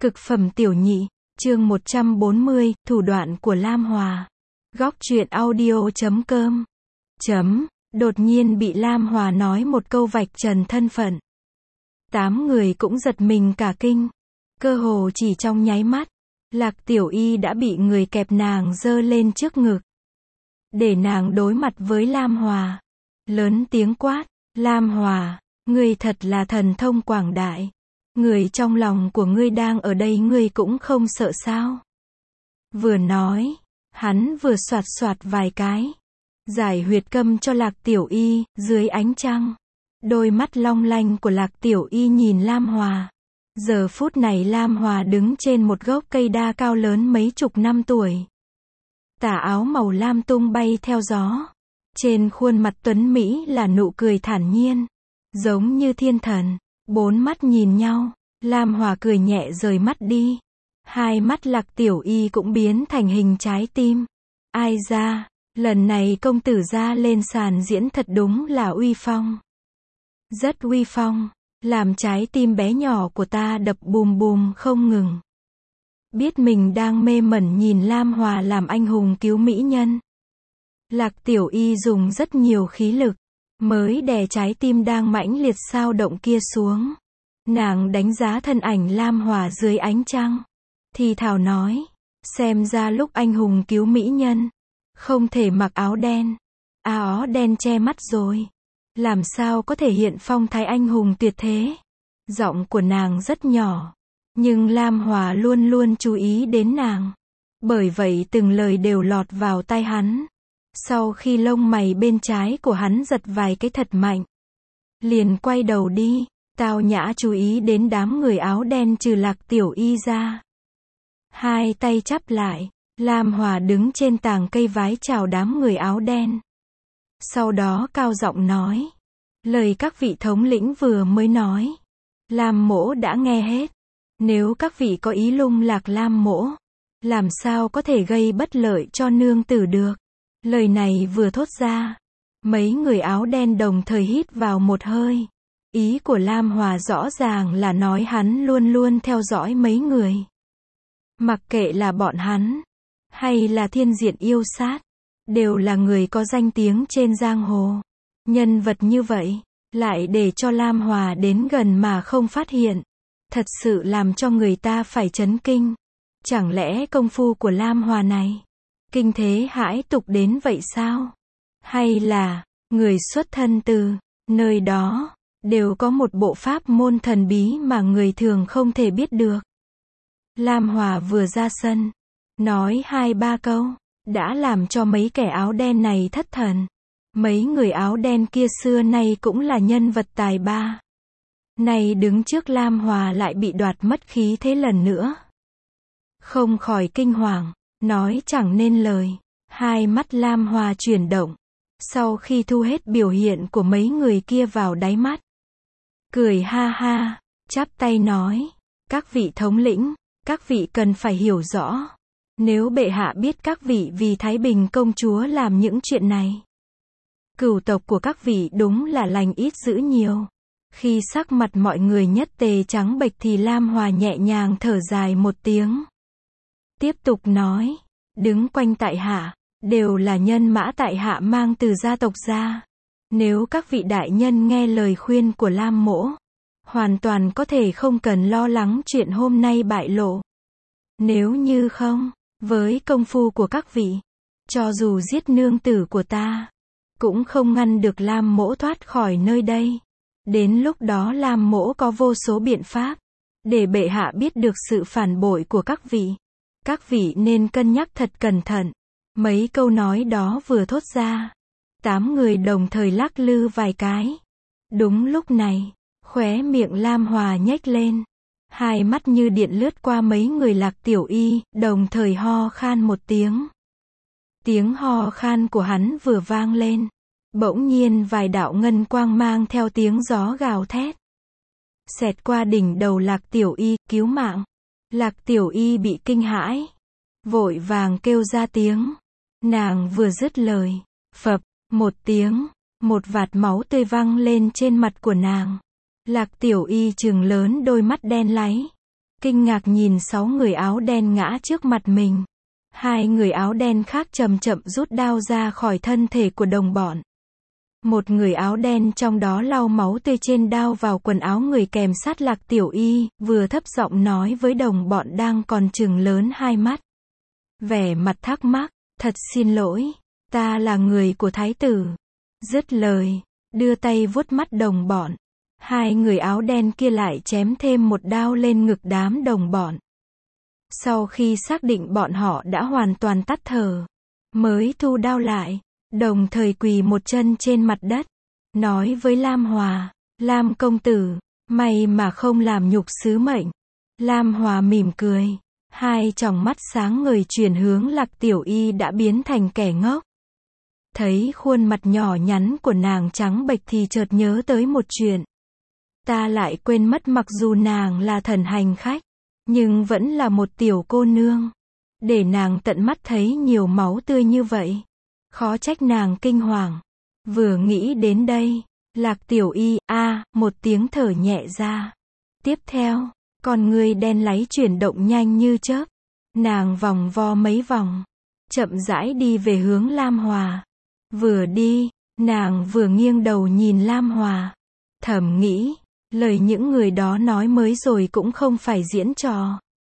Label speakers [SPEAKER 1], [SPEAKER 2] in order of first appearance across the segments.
[SPEAKER 1] Cực phẩm tiểu nhị, chương 140, thủ đoạn của Lam Hòa. Góc truyện audio.com. Đột nhiên bị Lam Hòa nói một câu vạch trần thân phận. 8 người cũng giật mình cả kinh. Cơ hồ chỉ trong nháy mắt, Lạc Tiểu Y đã bị người kẹp nàng giơ lên trước ngực. Để nàng đối mặt với Lam Hòa. Lớn tiếng quát, Lam Hòa, ngươi thật là thần thông quảng đại. Người trong lòng của ngươi đang ở đây ngươi cũng không sợ sao? Vừa nói, hắn vừa soạt soạt vài cái. Giải huyệt câm cho Lạc Tiểu Y, dưới ánh trăng. Đôi mắt long lanh của Lạc Tiểu Y nhìn Lam Hòa. Giờ phút này Lam Hòa đứng trên một gốc cây đa cao lớn mấy chục năm tuổi. Tà áo màu lam tung bay theo gió. Trên khuôn mặt tuấn Mỹ là nụ cười thản nhiên. Giống như thiên thần. 4 mắt nhìn nhau, Lam Hòa cười nhẹ rời mắt đi. Hai mắt Lạc Tiểu Y cũng biến thành hình trái tim. Ai ra, lần này công tử ra lên sàn diễn thật đúng là uy phong. Rất uy phong, làm trái tim bé nhỏ của ta đập bùm bùm không ngừng. Biết mình đang mê mẩn nhìn Lam Hòa làm anh hùng cứu mỹ nhân. Lạc Tiểu Y dùng rất nhiều khí lực. Mới đè trái tim đang mãnh liệt sao động kia xuống. Nàng đánh giá thân ảnh Lam Hòa dưới ánh trăng. Thì thào nói, xem ra lúc anh hùng cứu mỹ nhân, không thể mặc áo đen. Áo đen che mắt rồi. Làm sao có thể hiện phong thái anh hùng tuyệt thế. Giọng của nàng rất nhỏ. Nhưng Lam Hòa luôn luôn chú ý đến nàng. Bởi vậy từng lời đều lọt vào tai hắn. Sau khi lông mày bên trái của hắn giật vài cái thật mạnh, liền quay đầu đi, tao nhã chú ý đến đám người áo đen trừ Lạc Tiểu Y ra. Hai tay chắp lại, Lam Hòa đứng trên tàng cây vái chào đám người áo đen. Sau đó cao giọng nói, lời các vị thống lĩnh vừa mới nói, Lam mỗ đã nghe hết. Nếu các vị có ý lung lạc Lam mỗ, làm sao có thể gây bất lợi cho nương tử được. Lời này vừa thốt ra, mấy người áo đen đồng thời hít vào một hơi. Ý của Lam Hòa rõ ràng là nói hắn luôn luôn theo dõi mấy người. Mặc kệ là bọn hắn, hay là thiên diện yêu sát, đều là người có danh tiếng trên giang hồ. Nhân vật như vậy, lại để cho Lam Hòa đến gần mà không phát hiện. Thật sự làm cho người ta phải chấn kinh. Chẳng lẽ công phu của Lam Hòa này kinh thế hãi tục đến vậy sao? Hay là, người xuất thân từ nơi đó, đều có một bộ pháp môn thần bí mà người thường không thể biết được. Lam Hòa vừa ra sân, nói 2-3 câu, đã làm cho mấy kẻ áo đen này thất thần. Mấy người áo đen kia xưa nay cũng là nhân vật tài ba. Này đứng trước Lam Hòa lại bị đoạt mất khí thế lần nữa. Không khỏi kinh hoàng. Nói chẳng nên lời. Hai mắt Lam Hòa chuyển động. Sau khi thu hết biểu hiện của mấy người kia vào đáy mắt. Cười ha ha. Chắp tay nói. Các vị thống lĩnh. Các vị cần phải hiểu rõ. Nếu bệ hạ biết các vị vì Thái Bình công chúa làm những chuyện này. Cửu tộc của các vị đúng là lành ít dữ nhiều. Khi sắc mặt mọi người nhất tề trắng bệch thì Lam Hòa nhẹ nhàng thở dài một tiếng. Tiếp tục nói, đứng quanh tại hạ, đều là nhân mã tại hạ mang từ gia tộc ra. Nếu các vị đại nhân nghe lời khuyên của Lam mỗ, hoàn toàn có thể không cần lo lắng chuyện hôm nay bại lộ. Nếu như không, với công phu của các vị, cho dù giết nương tử của ta, cũng không ngăn được Lam mỗ thoát khỏi nơi đây. Đến lúc đó Lam mỗ có vô số biện pháp, để bệ hạ biết được sự phản bội của các vị. Các vị nên cân nhắc thật cẩn thận. Mấy câu nói đó vừa thốt ra, 8 người đồng thời lắc lư vài cái. Đúng lúc này, khóe miệng Lam Hòa nhếch lên. Hai mắt như điện lướt qua mấy người Lạc Tiểu Y, đồng thời ho khan một tiếng. Tiếng ho khan của hắn vừa vang lên. Bỗng nhiên vài đạo ngân quang mang theo tiếng gió gào thét. Xẹt qua đỉnh đầu Lạc Tiểu Y, cứu mạng. Lạc Tiểu Y bị kinh hãi, vội vàng kêu ra tiếng. Nàng vừa dứt lời, phập, một tiếng, một vạt máu tươi văng lên trên mặt của nàng. Lạc Tiểu Y trừng lớn đôi mắt đen láy, kinh ngạc nhìn 6 người áo đen ngã trước mặt mình. 2 người áo đen khác chậm chậm rút đao ra khỏi thân thể của đồng bọn. Một người áo đen trong đó lau máu tươi trên đao vào quần áo người kèm sát Lạc Tiểu Y, vừa thấp giọng nói với đồng bọn đang còn trừng lớn hai mắt. Vẻ mặt thắc mắc, thật xin lỗi, ta là người của thái tử. Dứt lời, đưa tay vuốt mắt đồng bọn. 2 người áo đen kia lại chém thêm một đao lên ngực đám đồng bọn. Sau khi xác định bọn họ đã hoàn toàn tắt thở, mới thu đao lại, đồng thời quỳ một chân trên mặt đất, nói với Lam Hòa, Lam công tử, may mà không làm nhục sứ mệnh. Lam Hòa mỉm cười, hai tròng mắt sáng ngời chuyển hướng Lạc Tiểu Y đã biến thành kẻ ngốc. Thấy khuôn mặt nhỏ nhắn của nàng trắng bệch thì chợt nhớ tới một chuyện. Ta lại quên mất mặc dù nàng là thần hành khách, nhưng vẫn là một tiểu cô nương. Để nàng tận mắt thấy nhiều máu tươi như vậy, khó trách nàng kinh hoàng. Vừa nghĩ đến đây, Lạc Tiểu Y, một tiếng thở nhẹ ra. Tiếp theo, con người đen láy chuyển động nhanh như chớp. Nàng vòng vo mấy vòng, chậm rãi đi về hướng Lam Hòa. Vừa đi, nàng vừa nghiêng đầu nhìn Lam Hòa. Thầm nghĩ, lời những người đó nói mới rồi cũng không phải diễn trò.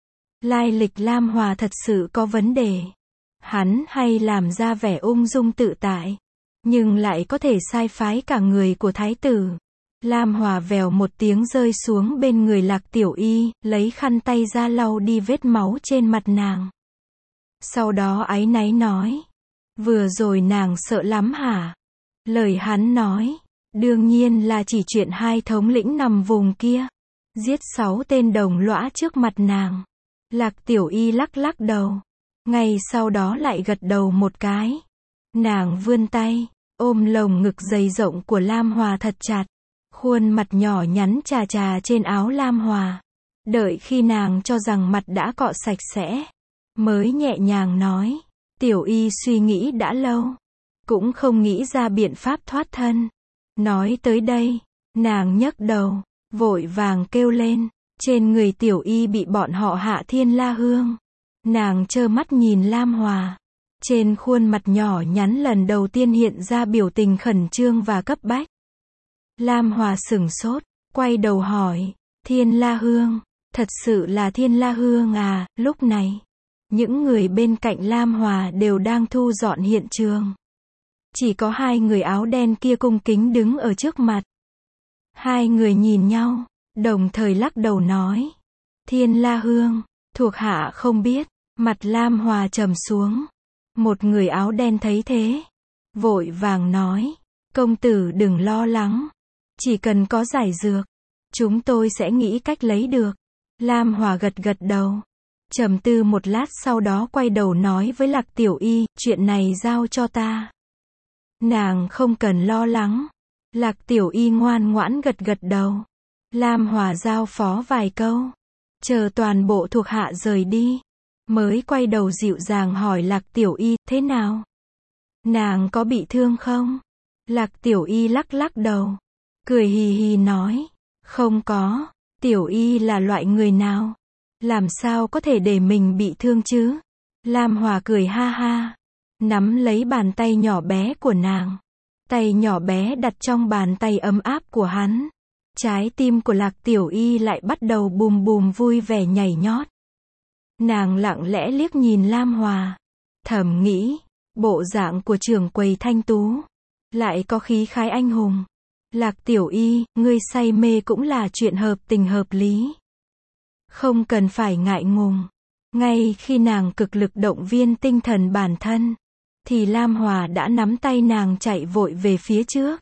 [SPEAKER 1] Lai lịch Lam Hòa thật sự có vấn đề. Hắn hay làm ra vẻ ung dung tự tại, nhưng lại có thể sai phái cả người của thái tử. Lam Hòa vèo một tiếng rơi xuống bên người Lạc Tiểu Y, lấy khăn tay ra lau đi vết máu trên mặt nàng. Sau đó áy náy nói, vừa rồi nàng sợ lắm hả? Lời hắn nói, đương nhiên là chỉ chuyện hai thống lĩnh nằm vùng kia, giết 6 tên đồng lõa trước mặt nàng. Lạc Tiểu Y lắc lắc đầu, ngay sau đó lại gật đầu một cái. Nàng vươn tay, ôm lồng ngực dày rộng của Lam Hòa thật chặt, khuôn mặt nhỏ nhắn chà chà trên áo Lam Hòa. Đợi khi nàng cho rằng mặt đã cọ sạch sẽ, mới nhẹ nhàng nói, Tiểu Y suy nghĩ đã lâu, cũng không nghĩ ra biện pháp thoát thân. Nói tới đây, nàng nhấc đầu, vội vàng kêu lên, trên người Tiểu Y bị bọn họ hạ thiên la hương. Nàng trơ mắt nhìn Lam Hòa, trên khuôn mặt nhỏ nhắn lần đầu tiên hiện ra biểu tình khẩn trương và cấp bách. Lam Hòa sửng sốt, quay đầu hỏi, thiên la hương, thật sự là thiên la hương à? Lúc này, những người bên cạnh Lam Hòa đều đang thu dọn hiện trường. Chỉ có 2 người áo đen kia cung kính đứng ở trước mặt. 2 người nhìn nhau, đồng thời lắc đầu nói, thiên la hương, thuộc hạ không biết. Mặt Lam Hòa trầm xuống. Một người áo đen thấy thế, vội vàng nói, công tử đừng lo lắng, chỉ cần có giải dược, chúng tôi sẽ nghĩ cách lấy được. Lam Hòa gật gật đầu, trầm tư một lát sau đó quay đầu nói với Lạc Tiểu Y, chuyện này giao cho ta. Nàng không cần lo lắng. Lạc Tiểu Y ngoan ngoãn gật gật đầu. Lam Hòa giao phó vài câu, chờ toàn bộ thuộc hạ rời đi, mới quay đầu dịu dàng hỏi Lạc Tiểu Y, thế nào? Nàng có bị thương không? Lạc Tiểu Y lắc lắc đầu, cười hì hì nói, không có. Tiểu Y là loại người nào? Làm sao có thể để mình bị thương chứ? Lam Hòa cười ha ha, nắm lấy bàn tay nhỏ bé của nàng. Tay nhỏ bé đặt trong bàn tay ấm áp của hắn. Trái tim của Lạc Tiểu Y lại bắt đầu bùm bùm vui vẻ nhảy nhót. Nàng lặng lẽ liếc nhìn Lam Hòa, thầm nghĩ, bộ dạng của trưởng quầy thanh tú, lại có khí khái anh hùng. Lạc Tiểu Y, ngươi say mê cũng là chuyện hợp tình hợp lý. Không cần phải ngại ngùng. Ngay khi nàng cực lực động viên tinh thần bản thân, thì Lam Hòa đã nắm tay nàng chạy vội về phía trước.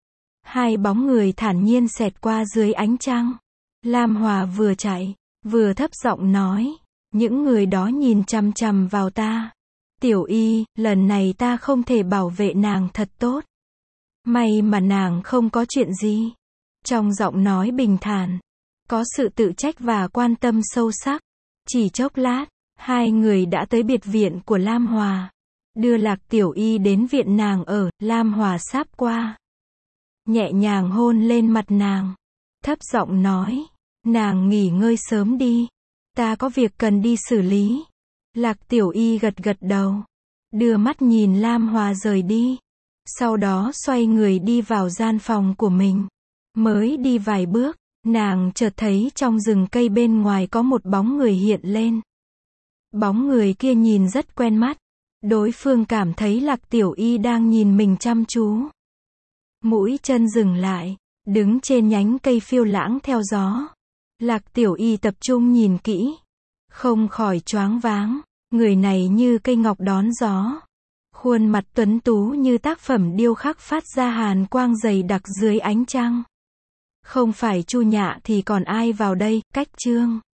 [SPEAKER 1] 2 bóng người thản nhiên xẹt qua dưới ánh trăng. Lam Hòa vừa chạy, vừa thấp giọng nói, những người đó nhìn chằm chằm vào ta. Tiểu Y, lần này ta không thể bảo vệ nàng thật tốt. May mà nàng không có chuyện gì. Trong giọng nói bình thản, có sự tự trách và quan tâm sâu sắc. Chỉ chốc lát, 2 người đã tới biệt viện của Lam Hòa. Đưa Lạc Tiểu Y đến viện nàng ở. Lam Hòa sáp qua, nhẹ nhàng hôn lên mặt nàng, thấp giọng nói, nàng nghỉ ngơi sớm đi. ta có việc cần đi xử lý. Lạc Tiểu Y gật gật đầu, đưa mắt nhìn Lam Hòa rời đi. Sau đó xoay người đi vào gian phòng của mình. Mới đi vài bước, nàng chợt thấy trong rừng cây bên ngoài có một bóng người hiện lên. Bóng người kia nhìn rất quen mắt. Đối phương cảm thấy Lạc Tiểu Y đang nhìn mình chăm chú. Mũi chân dừng lại, đứng trên nhánh cây phiêu lãng theo gió. Lạc Tiểu Y tập trung nhìn kỹ, không khỏi choáng váng. Người này như cây ngọc đón gió. Khuôn mặt tuấn tú như tác phẩm điêu khắc phát ra hàn quang dày đặc dưới ánh trăng. Không phải Chu Nhạ thì còn ai vào đây, Cách Trương.